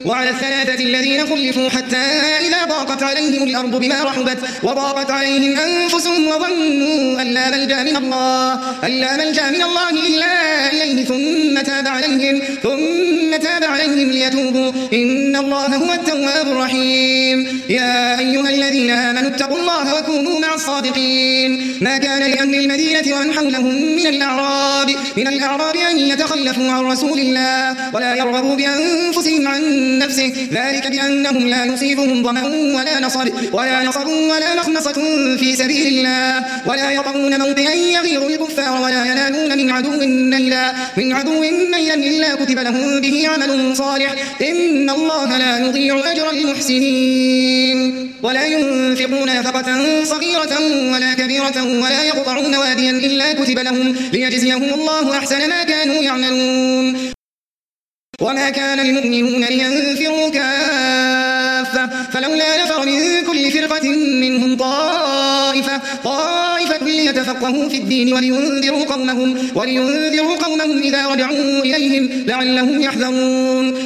وعلى الثلاثة الذين خلفوا حتى إذا ضاقت عليهم الأرض بما رحبت وضاقت عليهم أنفسهم وظنوا أن لا ملجأ من الله إلا إليه ثم تاب عليهم ليتوبوا إن الله هو التواب الرحيم. يا أيها الذين آمنوا اتقوا الله وكونوا مع الصادقين. ما كان لأهل المدينة ومن حولهم من الأعراب أن يتخلفوا عن رسول الله ولا يرغبوا بأنفسهم عن نفسه، ذلك بأنهم لا يصيبهم ظمأ ولا نصب ولا مخمصة في سبيل الله ولا يطعون موطئا يغيظ الكفار ولا ينالون من عدو نيلا إلا كتب لهم به عمل صالح إن الله لا يضيع أجر المحسنين. ولا ينفقون نفقة صغيرة ولا كبيرة ولا يقطعون واديا إلا كتب لهم ليجزيهم الله أحسن ما كانوا يعملون. وما كان المؤمنون لينفروا كافة فلولا نفر من كل فرقة منهم طائفة ليتفقهوا في الدين ولينذروا قومهم إذا رجعوا إليهم لعلهم يحذرون.